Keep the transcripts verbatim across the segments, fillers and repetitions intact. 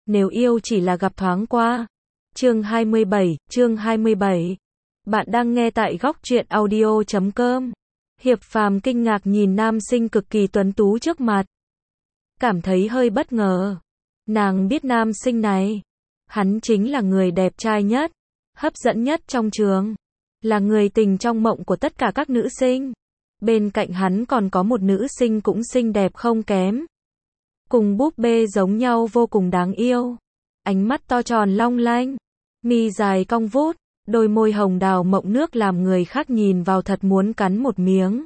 nếu yêu chỉ là gặp thoáng qua. Chương hai mươi bảy, chương hai mươi bảy. Bạn đang nghe tại góc truyện audio chấm com. Hiệp Phàm kinh ngạc nhìn nam sinh cực kỳ tuấn tú trước mặt. Cảm thấy hơi bất ngờ. Nàng biết nam sinh này. Hắn chính là người đẹp trai nhất, hấp dẫn nhất trong trường. Là người tình trong mộng của tất cả các nữ sinh. Bên cạnh hắn còn có một nữ sinh cũng xinh đẹp không kém. Cùng búp bê giống nhau vô cùng đáng yêu. Ánh mắt to tròn long lanh, mi dài cong vút, đôi môi hồng đào mọng nước làm người khác nhìn vào thật muốn cắn một miếng.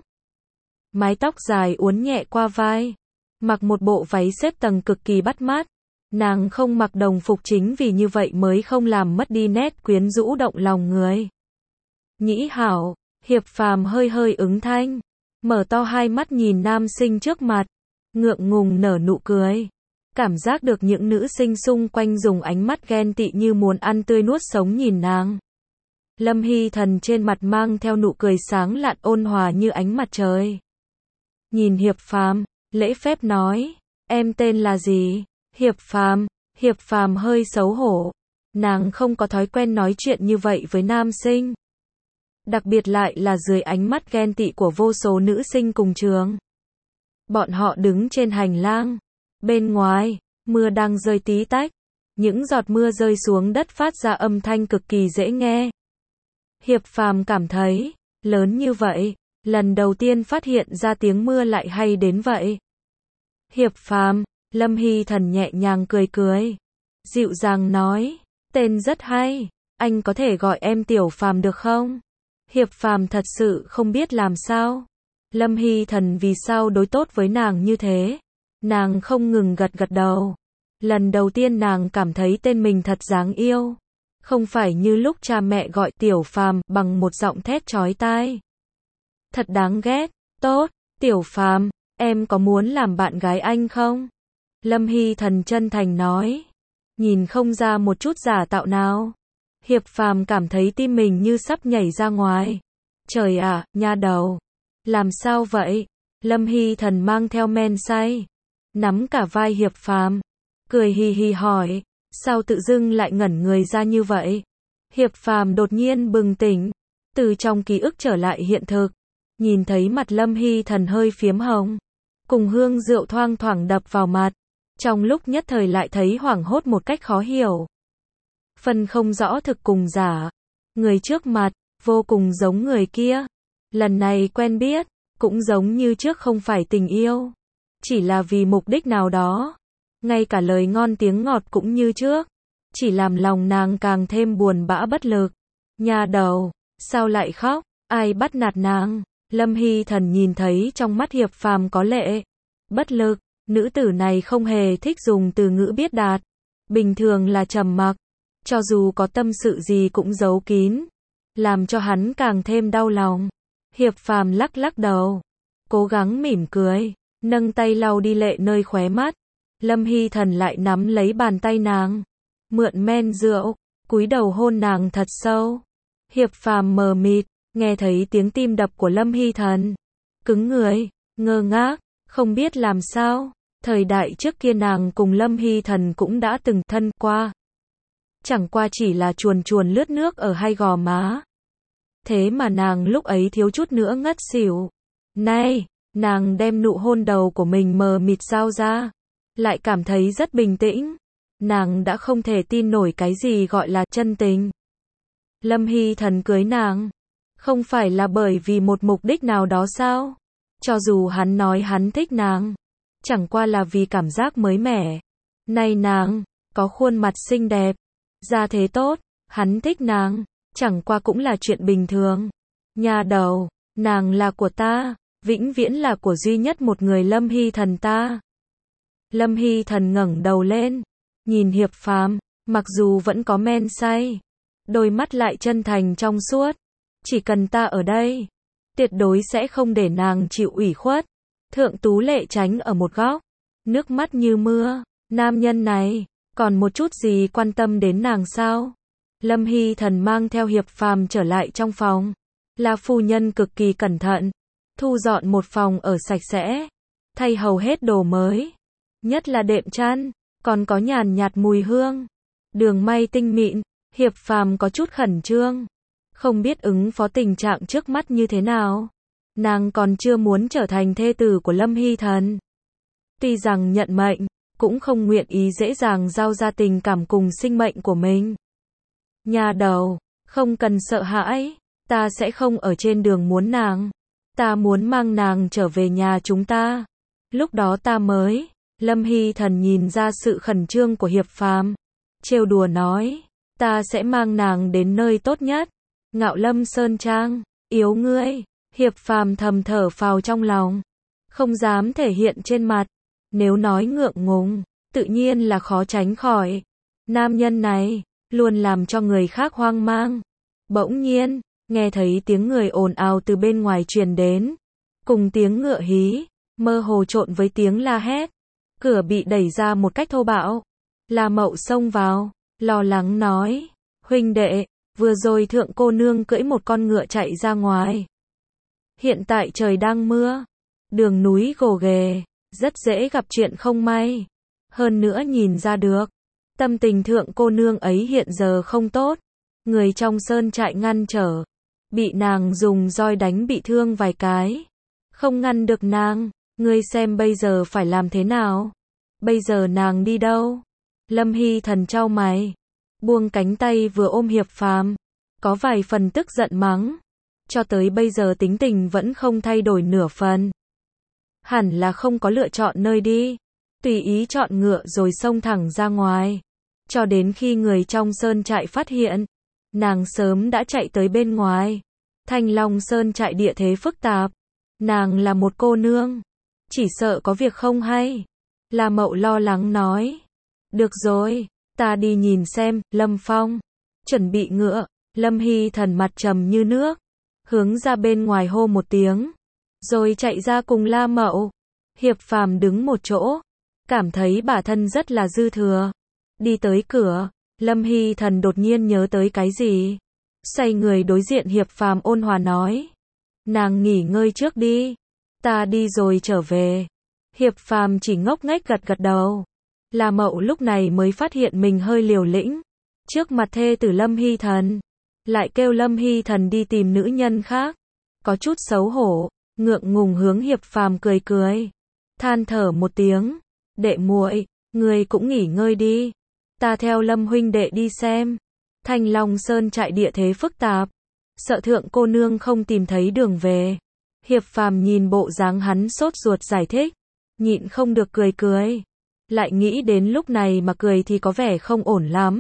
Mái tóc dài uốn nhẹ qua vai, mặc một bộ váy xếp tầng cực kỳ bắt mắt. Nàng không mặc đồng phục chính vì như vậy mới không làm mất đi nét quyến rũ động lòng người. Nhĩ hảo, Hiệp Phàm hơi hơi ứng thanh, mở to hai mắt nhìn nam sinh trước mặt, ngượng ngùng nở nụ cười. Cảm giác được những nữ sinh xung quanh dùng ánh mắt ghen tị như muốn ăn tươi nuốt sống nhìn nàng. Lâm Hy Thần trên mặt mang theo nụ cười sáng lạn ôn hòa như ánh mặt trời. Nhìn Hiệp Phàm, lễ phép nói, em tên là gì? Hiệp Phàm. Hiệp Phàm hơi xấu hổ. Nàng không có thói quen nói chuyện như vậy với nam sinh. Đặc biệt lại là dưới ánh mắt ghen tị của vô số nữ sinh cùng trường. Bọn họ đứng trên hành lang. Bên ngoài, mưa đang rơi tí tách. Những giọt mưa rơi xuống đất phát ra âm thanh cực kỳ dễ nghe. Hiệp Phàm cảm thấy, lớn như vậy, lần đầu tiên phát hiện ra tiếng mưa lại hay đến vậy. Hiệp Phàm, Lâm Hy Thần nhẹ nhàng cười cười. Dịu dàng nói, tên rất hay, anh có thể gọi em Tiểu Phàm được không? Hiệp Phàm thật sự không biết làm sao. Lâm Hy Thần vì sao đối tốt với nàng như thế. Nàng không ngừng gật gật đầu. Lần đầu tiên nàng cảm thấy tên mình thật đáng yêu. Không phải như lúc cha mẹ gọi Tiểu Phàm bằng một giọng thét chói tai. Thật đáng ghét. Tốt, Tiểu Phàm, em có muốn làm bạn gái anh không? Lâm Hy Thần chân thành nói. Nhìn không ra một chút giả tạo nào. Hiệp Phàm cảm thấy tim mình như sắp nhảy ra ngoài. Trời ạ, nha đầu. Làm sao vậy? Lâm Hy Thần mang theo men say. Nắm cả vai Hiệp Phàm. Cười hì hì hỏi. Sao tự dưng lại ngẩn người ra như vậy? Hiệp Phàm đột nhiên bừng tỉnh. Từ trong ký ức trở lại hiện thực. Nhìn thấy mặt Lâm Hy Thần hơi phiếm hồng. Cùng hương rượu thoang thoảng đập vào mặt. Trong lúc nhất thời lại thấy hoảng hốt một cách khó hiểu. Phân không rõ thực cùng giả. Người trước mặt, vô cùng giống người kia. Lần này quen biết, cũng giống như trước không phải tình yêu. Chỉ là vì mục đích nào đó. Ngay cả lời ngon tiếng ngọt cũng như trước. Chỉ làm lòng nàng càng thêm buồn bã bất lực. Nhà đầu, sao lại khóc? Ai bắt nạt nàng? Lâm Hy Thần nhìn thấy trong mắt Hiệp Phàm có lệ. Bất lực, nữ tử này không hề thích dùng từ ngữ biết đạt. Bình thường là trầm mặc. Cho dù có tâm sự gì cũng giấu kín. Làm cho hắn càng thêm đau lòng. Hiệp Phàm lắc lắc đầu. Cố gắng mỉm cười. Nâng tay lau đi lệ nơi khóe mắt. Lâm Hy Thần lại nắm lấy bàn tay nàng. Mượn men rượu. Cúi đầu hôn nàng thật sâu. Hiệp Phàm mờ mịt. Nghe thấy tiếng tim đập của Lâm Hy Thần. Cứng người. Ngơ ngác. Không biết làm sao. Thời đại trước kia nàng cùng Lâm Hy Thần cũng đã từng thân qua. Chẳng qua chỉ là chuồn chuồn lướt nước ở hai gò má. Thế mà nàng lúc ấy thiếu chút nữa ngất xỉu. Nay, nàng đem nụ hôn đầu của mình mờ mịt giao ra. Lại cảm thấy rất bình tĩnh. Nàng đã không thể tin nổi cái gì gọi là chân tình. Lâm Hy Thần cưới nàng. Không phải là bởi vì một mục đích nào đó sao? Cho dù hắn nói hắn thích nàng. Chẳng qua là vì cảm giác mới mẻ. Nay nàng, có khuôn mặt xinh đẹp. Gia thế tốt, hắn thích nàng. Chẳng qua cũng là chuyện bình thường. Nhà đầu, nàng là của ta. Vĩnh viễn là của duy nhất một người Lâm Hy Thần ta. Lâm Hy Thần ngẩng đầu lên. Nhìn Hiệp Phàm, mặc dù vẫn có men say. Đôi mắt lại chân thành trong suốt. Chỉ cần ta ở đây. Tuyệt đối sẽ không để nàng chịu ủy khuất. Thượng Tú Lệ tránh ở một góc. Nước mắt như mưa. Nam nhân này, còn một chút gì quan tâm đến nàng sao? Lâm Hy Thần mang theo Hiệp Phàm trở lại trong phòng. La phu nhân cực kỳ cẩn thận. Thu dọn một phòng ở sạch sẽ. Thay hầu hết đồ mới. Nhất là đệm chăn. còn có nhàn nhạt mùi hương. Đường may tinh mịn, Hiệp Phàm có chút khẩn trương, không biết ứng phó tình trạng trước mắt như thế nào. Nàng còn chưa muốn trở thành thê tử của Lâm Hy Thần. Tuy rằng nhận mệnh, cũng không nguyện ý dễ dàng giao ra tình cảm cùng sinh mệnh của mình. Nhà đầu, không cần sợ hãi, ta sẽ không ở trên đường muốn nàng. Ta muốn mang nàng trở về nhà chúng ta. Lúc đó ta mới. Lâm Hy Thần nhìn ra sự khẩn trương của Hiệp Phàm, trêu đùa nói, ta sẽ mang nàng đến nơi tốt nhất, Ngạo Lâm Sơn Trang. Yếu ngươi. Hiệp Phàm thầm thở phào trong lòng, không dám thể hiện trên mặt. Nếu nói ngượng ngùng, tự nhiên là khó tránh khỏi. Nam nhân này luôn làm cho người khác hoang mang. Bỗng nhiên, nghe thấy tiếng người ồn ào từ bên ngoài truyền đến, cùng tiếng ngựa hí, mơ hồ trộn với tiếng la hét. Cửa bị đẩy ra một cách thô bạo. La Mậu xông vào, lo lắng nói, huynh đệ, vừa rồi thượng cô nương cưỡi một con ngựa chạy ra ngoài. Hiện tại trời đang mưa, đường núi gồ ghề, rất dễ gặp chuyện không may. Hơn nữa nhìn ra được, tâm tình thượng cô nương ấy hiện giờ không tốt. Người trong sơn trại ngăn trở, bị nàng dùng roi đánh bị thương vài cái. Không ngăn được nàng, ngươi xem bây giờ phải làm thế nào? Bây giờ nàng đi đâu? Lâm Hy Thần chau mày, buông cánh tay vừa ôm Hiệp Phàm, có vài phần tức giận mắng. Cho tới bây giờ tính tình vẫn không thay đổi nửa phần. Hẳn là không có lựa chọn nơi đi, tùy ý chọn ngựa rồi xông thẳng ra ngoài. Cho đến khi người trong sơn trại phát hiện, nàng sớm đã chạy tới bên ngoài. Thanh Long Sơn trại địa thế phức tạp, nàng là một cô nương, chỉ sợ có việc không hay. La Mậu lo lắng nói, được rồi, ta đi nhìn xem. Lâm Phong chuẩn bị ngựa. Lâm Hy Thần mặt trầm như nước, hướng ra bên ngoài hô một tiếng, rồi chạy ra cùng La Mậu. Hiệp Phàm đứng một chỗ, cảm thấy bản thân rất là dư thừa. Đi tới cửa, Lâm Hy Thần đột nhiên nhớ tới cái gì, xoay người đối diện Hiệp Phàm ôn hòa nói, nàng nghỉ ngơi trước đi, ta đi rồi trở về. Hiệp Phàm chỉ ngốc nghếch gật gật đầu. La Mậu lúc này mới phát hiện mình hơi liều lĩnh, trước mặt thê tử Lâm Hy Thần, lại kêu Lâm Hy Thần đi tìm nữ nhân khác, có chút xấu hổ, ngượng ngùng hướng Hiệp Phàm cười cười, than thở một tiếng, đệ muội, ngươi cũng nghỉ ngơi đi, ta theo Lâm huynh đệ đi xem. Thanh Long Sơn trại địa thế phức tạp, sợ thượng cô nương không tìm thấy đường về. Hiệp Phàm nhìn bộ dáng hắn sốt ruột giải thích, nhịn không được cười cười, lại nghĩ đến lúc này mà cười thì có vẻ không ổn lắm.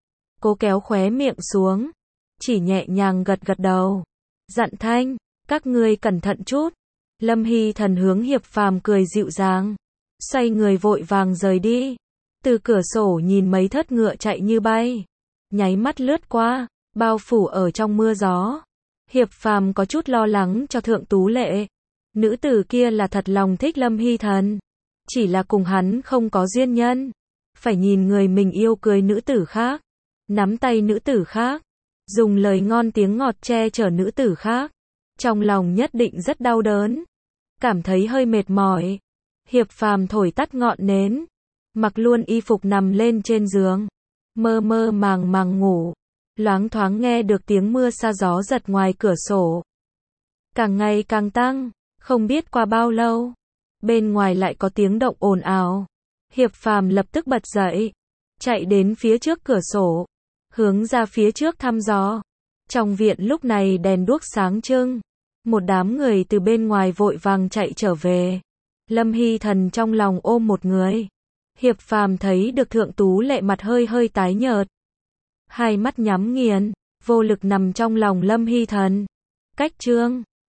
Cố kéo khóe miệng xuống, chỉ nhẹ nhàng gật gật đầu, dặn thanh, các ngươi cẩn thận chút. Lâm Hy Thần hướng Hiệp Phàm cười dịu dàng, xoay người vội vàng rời đi. Từ cửa sổ nhìn mấy thớt ngựa chạy như bay, nháy mắt lướt qua, bao phủ ở trong mưa gió. Hiệp Phàm có chút lo lắng cho Thượng Tú Lệ. Nữ tử kia là thật lòng thích Lâm Hy Thần, chỉ là cùng hắn không có duyên nhân, phải nhìn người mình yêu cưới nữ tử khác, nắm tay nữ tử khác, dùng lời ngon tiếng ngọt che chở nữ tử khác, trong lòng nhất định rất đau đớn, cảm thấy hơi mệt mỏi. Hiệp Phàm thổi tắt ngọn nến, mặc luôn y phục nằm lên trên giường, mơ mơ màng màng ngủ, loáng thoáng nghe được tiếng mưa sa gió giật ngoài cửa sổ, càng ngày càng tăng. Không biết qua bao lâu, bên ngoài lại có tiếng động ồn ào. Hiệp Phàm lập tức bật dậy, chạy đến phía trước cửa sổ, hướng ra phía trước thăm dò. Trong viện lúc này đèn đuốc sáng trưng, một đám người từ bên ngoài vội vàng chạy trở về. Lâm Hy Thần trong lòng ôm một người. Hiệp Phàm thấy được Thượng Tú Lệ mặt hơi hơi tái nhợt, hai mắt nhắm nghiền, vô lực nằm trong lòng Lâm Hy Thần. Cách chương